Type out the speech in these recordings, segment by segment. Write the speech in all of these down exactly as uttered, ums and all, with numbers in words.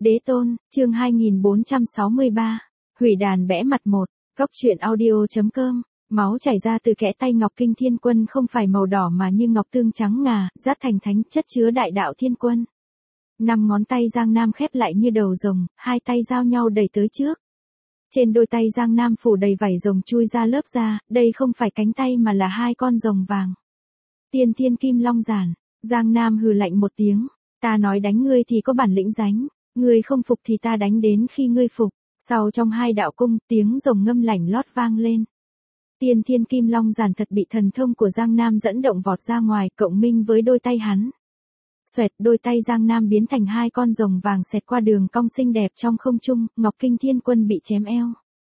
Đế tôn, chương hai nghìn bốn trăm sáu mươi ba. Hủy đàn bẽ mặt một. Góc truyện audio.com. Máu chảy ra từ kẽ tay Ngọc Kinh Thiên Quân không phải màu đỏ mà như ngọc tương trắng ngà, rát thành thánh, chất chứa đại đạo thiên quân. Năm ngón tay Giang Nam khép lại như đầu rồng, hai tay giao nhau đẩy tới trước. Trên đôi tay Giang Nam phủ đầy vảy rồng chui ra lớp da, đây không phải cánh tay mà là hai con rồng vàng. Tiên Thiên Kim Long Giản. Giang Nam hừ lạnh một tiếng, ta nói đánh ngươi thì có bản lĩnh dánh, ngươi không phục thì ta đánh đến khi ngươi phục. Sau trong hai đạo cung, tiếng rồng ngâm lảnh lót vang lên. Tiên Thiên Kim Long Giản thật bị thần thông của Giang Nam dẫn động vọt ra ngoài, cộng minh với đôi tay hắn. Xoẹt, đôi tay Giang Nam biến thành hai con rồng vàng xẹt qua đường cong xinh đẹp trong không trung, Ngọc Kinh Thiên Quân bị chém eo.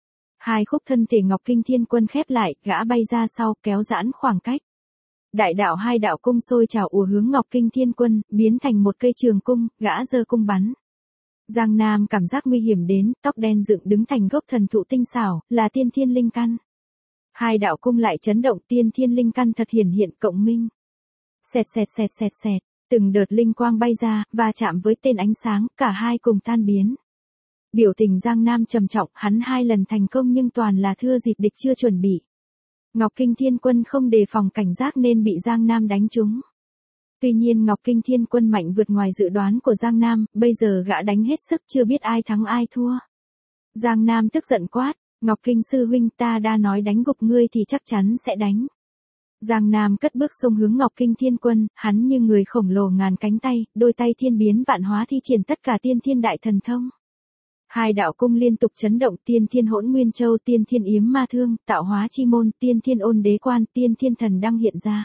Hai khúc thân thể Ngọc Kinh Thiên Quân khép lại, gã bay ra sau, kéo giãn khoảng cách. Đại đạo hai đạo cung sôi trào ùa hướng Ngọc Kinh Thiên Quân, biến thành một cây trường cung, gã giơ cung bắn. Giang Nam cảm giác nguy hiểm đến, tóc đen dựng đứng thành gốc thần thụ tinh xảo, là tiên thiên linh căn. Hai đạo cung lại chấn động, tiên thiên linh căn thật hiển hiện cộng minh. Xẹt xẹt xẹt xẹt xẹt, từng đợt linh quang bay ra, và chạm với tên ánh sáng, cả hai cùng tan biến. Biểu tình Giang Nam trầm trọng, hắn hai lần thành công nhưng toàn là thưa dịp địch chưa chuẩn bị. Ngọc Kinh Thiên Quân không đề phòng cảnh giác nên bị Giang Nam đánh trúng. Tuy nhiên Ngọc Kinh Thiên Quân mạnh vượt ngoài dự đoán của Giang Nam, bây giờ gã đánh hết sức chưa biết ai thắng ai thua. Giang Nam tức giận quát, Ngọc Kinh sư huynh, ta đã nói đánh gục ngươi thì chắc chắn sẽ đánh. Giang Nam cất bước xông hướng Ngọc Kinh Thiên Quân, hắn như người khổng lồ ngàn cánh tay, đôi tay thiên biến vạn hóa thi triển tất cả tiên thiên đại thần thông. Hai đạo cung liên tục chấn động, tiên thiên hỗn nguyên châu, tiên thiên yếm ma thương, tạo hóa chi môn, tiên thiên ôn đế quan, tiên thiên thần đăng hiện ra.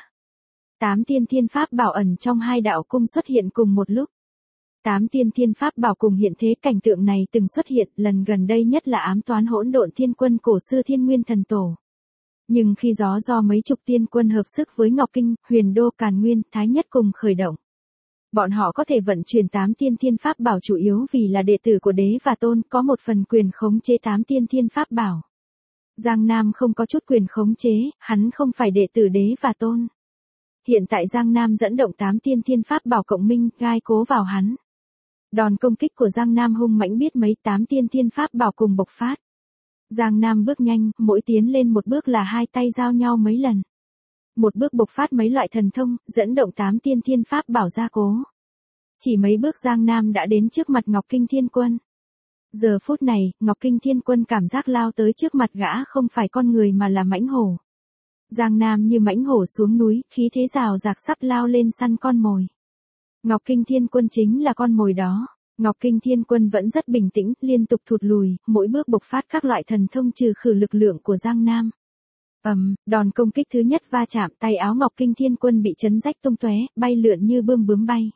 Tám tiên thiên pháp bảo ẩn trong hai đạo cung xuất hiện cùng một lúc. Tám tiên thiên pháp bảo cùng hiện thế, cảnh tượng này từng xuất hiện, lần gần đây nhất là ám toán hỗn độn thiên quân cổ sư Thiên Nguyên Thần Tổ. Nhưng khi gió do mấy chục tiên quân hợp sức với Ngọc Kinh, Huyền Đô, Càn Nguyên, Thái Nhất cùng khởi động. Bọn họ có thể vận chuyển tám tiên thiên pháp bảo chủ yếu vì là đệ tử của đế và tôn, có một phần quyền khống chế tám tiên thiên pháp bảo. Giang Nam không có chút quyền khống chế, hắn không phải đệ tử đế và tôn. Hiện tại Giang Nam dẫn động tám tiên thiên pháp bảo cộng minh, gai cố vào hắn. Đòn công kích của Giang Nam hung mãnh biết mấy, tám tiên thiên pháp bảo cùng bộc phát. Giang Nam bước nhanh, mỗi tiến lên một bước là hai tay giao nhau mấy lần. Một bước bộc phát mấy loại thần thông, dẫn động tám tiên thiên pháp bảo gia cố. Chỉ mấy bước Giang Nam đã đến trước mặt Ngọc Kinh Thiên Quân. Giờ phút này, Ngọc Kinh Thiên Quân cảm giác lao tới trước mặt gã không phải con người mà là mãnh hổ. Giang Nam như mãnh hổ xuống núi, khí thế rào rạc sắp lao lên săn con mồi. Ngọc Kinh Thiên Quân chính là con mồi đó. Ngọc Kinh Thiên Quân vẫn rất bình tĩnh, liên tục thụt lùi, mỗi bước bộc phát các loại thần thông trừ khử lực lượng của Giang Nam. Ầm, um, đòn công kích thứ nhất va chạm, tay áo Ngọc Kinh Thiên Quân bị chấn rách tung tóe, bay lượn như bươm bướm bay.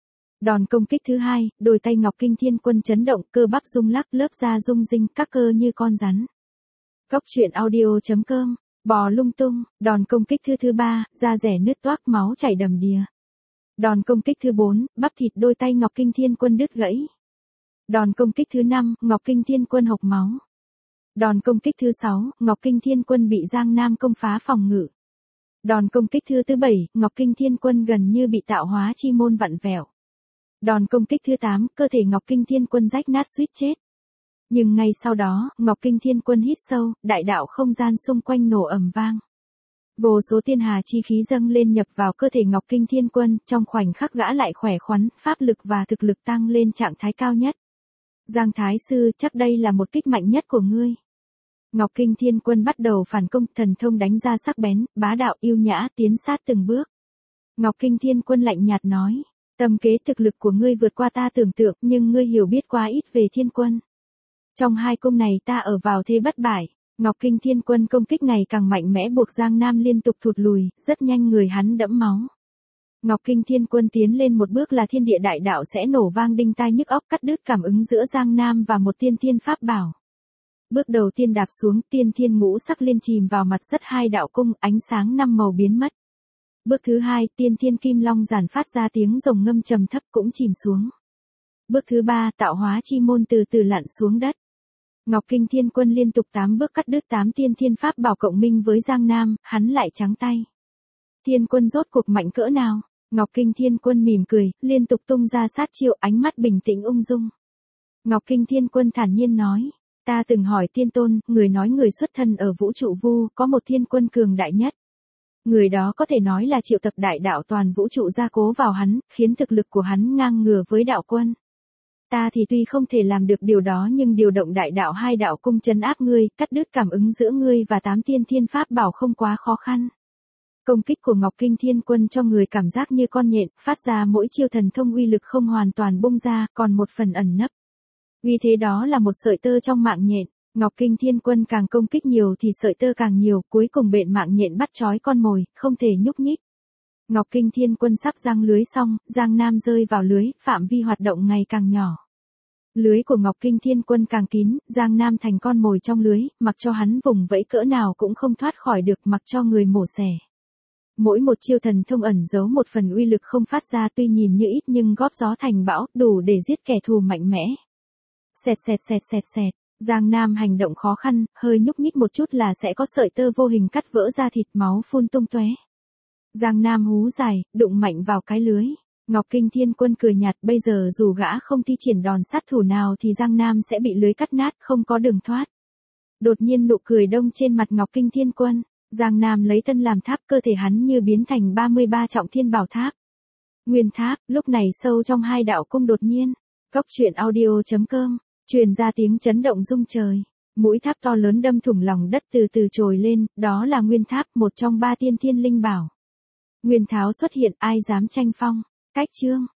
Đòn công kích thứ hai, đôi tay Ngọc Kinh Thiên Quân chấn động, cơ bắp rung lắc, lớp da rung rinh, các cơ như con rắn. Góc truyện audio.com. Bò lung tung. Đòn công kích thứ thứ ba, da rẻ nứt toác, máu chảy đầm đìa. Đòn công kích thứ bốn, bắp thịt đôi tay Ngọc Kinh Thiên Quân đứt gãy. Đòn công kích thứ năm, Ngọc Kinh Thiên Quân hộc máu. Đòn công kích thứ sáu, Ngọc Kinh Thiên Quân bị Giang Nam công phá phòng ngự. Đòn công kích thứ thứ bảy, Ngọc Kinh Thiên Quân gần như bị tạo hóa chi môn vặn vẹo. Đòn công kích thứ tám, cơ thể Ngọc Kinh Thiên Quân rách nát suýt chết. Nhưng ngay sau đó, Ngọc Kinh Thiên Quân hít sâu, đại đạo không gian xung quanh nổ ầm vang. Vô số tiên hà chi khí dâng lên nhập vào cơ thể Ngọc Kinh Thiên Quân, trong khoảnh khắc gã lại khỏe khoắn, pháp lực và thực lực tăng lên trạng thái cao nhất. Giang Thái Sư, chắc đây là một kích mạnh nhất của ngươi. Ngọc Kinh Thiên Quân bắt đầu phản công, thần thông đánh ra sắc bén, bá đạo yêu nhã, tiến sát từng bước. Ngọc Kinh Thiên Quân lạnh nhạt nói, tâm kế thực lực của ngươi vượt qua ta tưởng tượng, nhưng ngươi hiểu biết quá ít về Thiên Quân. Trong hai cung này ta ở vào thế bất bại. Ngọc Kinh Thiên Quân công kích ngày càng mạnh mẽ buộc Giang Nam liên tục thụt lùi, rất nhanh người hắn đẫm máu. Ngọc Kinh Thiên Quân tiến lên một bước là thiên địa đại đạo sẽ nổ vang đinh tai nhức óc, cắt đứt cảm ứng giữa Giang Nam và một tiên thiên pháp bảo. Bước đầu tiên đạp xuống, tiên thiên ngũ sắc liên chìm vào mặt rất hai đạo cung, ánh sáng năm màu biến mất. Bước thứ hai, tiên thiên kim long giản phát ra tiếng rồng ngâm trầm thấp cũng chìm xuống. Bước thứ ba, tạo hóa chi môn từ từ lặn xuống đất. Ngọc Kinh Thiên Quân liên tục tám bước cắt đứt tám tiên thiên pháp bảo cộng minh với Giang Nam, hắn lại trắng tay. Thiên Quân rốt cuộc mạnh cỡ nào? Ngọc Kinh Thiên Quân mỉm cười, liên tục tung ra sát chiêu, ánh mắt bình tĩnh ung dung. Ngọc Kinh Thiên Quân thản nhiên nói. Ta từng hỏi tiên tôn, người nói người xuất thân ở vũ trụ vu, có một thiên quân cường đại nhất. Người đó có thể nói là triệu tập đại đạo toàn vũ trụ gia cố vào hắn, khiến thực lực của hắn ngang ngửa với đạo quân. Ta thì tuy không thể làm được điều đó nhưng điều động đại đạo hai đạo cung trấn áp ngươi, cắt đứt cảm ứng giữa ngươi và tám tiên thiên pháp bảo không quá khó khăn. Công kích của Ngọc Kinh Thiên Quân cho người cảm giác như con nhện, phát ra mỗi chiêu thần thông uy lực không hoàn toàn bung ra, còn một phần ẩn nấp. Vì thế đó là một sợi tơ trong mạng nhện, Ngọc Kinh Thiên Quân càng công kích nhiều thì sợi tơ càng nhiều, cuối cùng bện mạng nhện bắt trói con mồi, không thể nhúc nhích. Ngọc Kinh Thiên Quân sắp giăng lưới xong, Giang Nam rơi vào lưới, phạm vi hoạt động ngày càng nhỏ. Lưới của Ngọc Kinh Thiên Quân càng kín, Giang Nam thành con mồi trong lưới, mặc cho hắn vùng vẫy cỡ nào cũng không thoát khỏi được, mặc cho người mổ xẻ. Mỗi một chiêu thần thông ẩn giấu một phần uy lực không phát ra, tuy nhìn như ít nhưng góp gió thành bão, đủ để giết kẻ thù mạnh mẽ. Xẹt xẹt xẹt xẹt xẹt, Giang Nam hành động khó khăn, hơi nhúc nhích một chút là sẽ có sợi tơ vô hình cắt vỡ ra thịt, máu phun tung tóe. Giang Nam hú dài, đụng mạnh vào cái lưới. Ngọc Kinh Thiên Quân cười nhạt, bây giờ dù gã không thi triển đòn sát thủ nào thì Giang Nam sẽ bị lưới cắt nát, không có đường thoát. Đột nhiên nụ cười đông trên mặt Ngọc Kinh Thiên Quân, Giang Nam lấy thân làm tháp, cơ thể hắn như biến thành ba mươi ba trọng thiên bảo tháp. Nguyên tháp, lúc này sâu trong hai đạo cung đột nhiên. Cốc truyện audio chấm com, truyền ra tiếng chấn động rung trời. Mũi tháp to lớn đâm thủng lòng đất từ từ trồi lên, đó là Nguyên tháp, một trong ba tiên thiên linh bảo. Nguyên tháo xuất hiện, ai dám tranh phong. Cách chương.